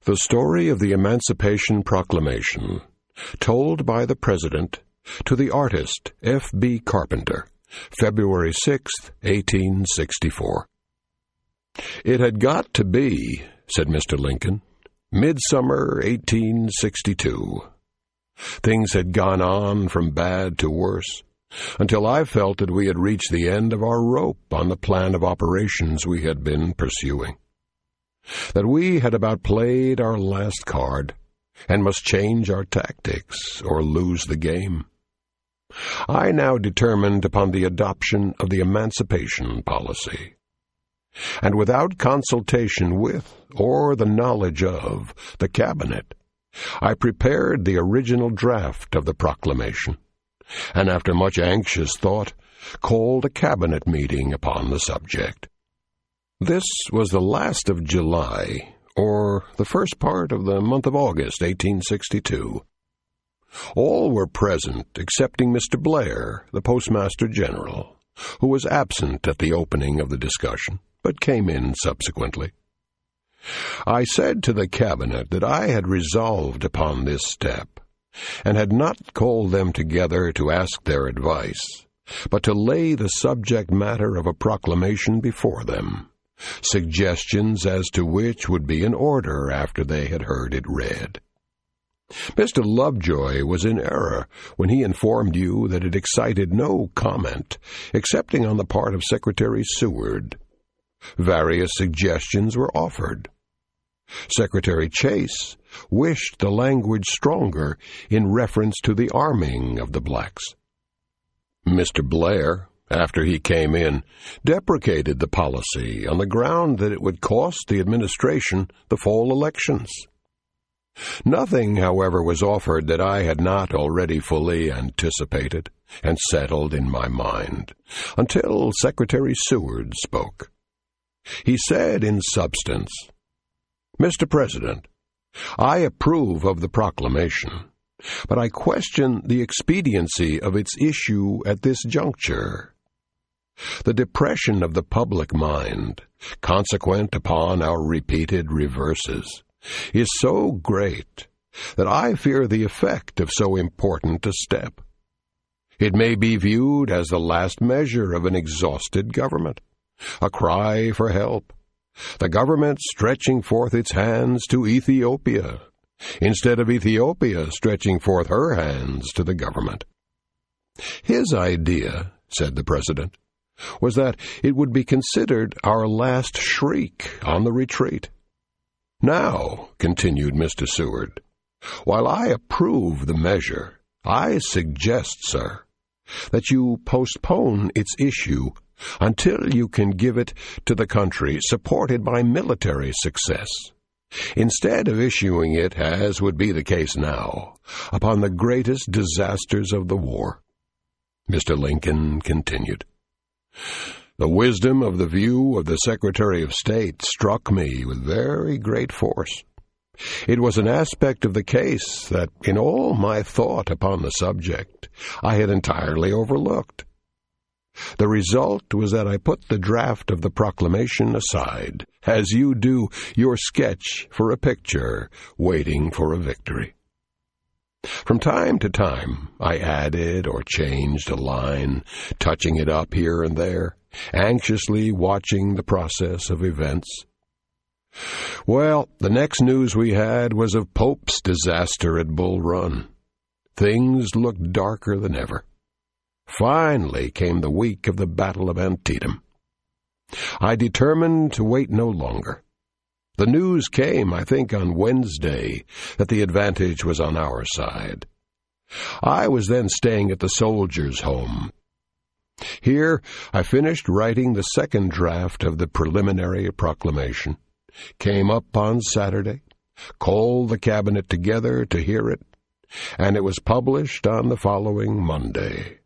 The story of the Emancipation Proclamation, told by the President to the artist F.B. Carpenter, February 6, 1864. "It had got to be," said Mr. Lincoln, "midsummer 1862. Things had gone on from bad to worse, until I felt that we had reached the end of our rope on the plan of operations we had been pursuing, that we had about played our last card, and must change our tactics or lose the game. I now determined upon the adoption of the emancipation policy, and without consultation with, or the knowledge of, the Cabinet, I prepared the original draft of the proclamation, and after much anxious thought, called a Cabinet meeting upon the subject. This was the last of July, or the first part of the month of August, 1862. All were present excepting Mr. Blair, the Postmaster General, who was absent at the opening of the discussion, but came in subsequently. I said to the Cabinet that I had resolved upon this step, and had not called them together to ask their advice, but to lay the subject matter of a proclamation before them, suggestions as to which would be in order after they had heard it read. Mr. Lovejoy was in error when he informed you that it excited no comment, excepting on the part of Secretary Seward. Various suggestions were offered. Secretary Chase wished the language stronger in reference to the arming of the blacks. Mr. Blair, after he came in, deprecated the policy on the ground that it would cost the administration the fall elections. Nothing, however, was offered that I had not already fully anticipated and settled in my mind, until Secretary Seward spoke. He said in substance, "Mr. President, I approve of the proclamation, but I question the expediency of its issue at this juncture. The depression of the public mind, consequent upon our repeated reverses, is so great that I fear the effect of so important a step. It may be viewed as the last measure of an exhausted government, a cry for help, the government stretching forth its hands to Ethiopia, instead of Ethiopia stretching forth her hands to the government." His idea, said the President, was that it would be considered our last shriek on the retreat. "Now," continued Mr. Seward, "while I approve the measure, I suggest, sir, that you postpone its issue until you can give it to the country supported by military success, instead of issuing it, as would be the case now, upon the greatest disasters of the war." Mr. Lincoln continued, "The wisdom of the view of the Secretary of State struck me with very great force. It was an aspect of the case that, in all my thought upon the subject, I had entirely overlooked. The result was that I put the draft of the proclamation aside, as you do your sketch for a picture waiting for a victory. From time to time, I added or changed a line, touching it up here and there, anxiously watching the process of events. Well, the next news we had was of Pope's disaster at Bull Run. Things looked darker than ever. Finally came the week of the Battle of Antietam. I determined to wait no longer. The news came, I think, on Wednesday that the advantage was on our side. I was then staying at the Soldiers' Home. Here I finished writing the second draft of the preliminary proclamation, came up on Saturday, called the Cabinet together to hear it, and it was published on the following Monday.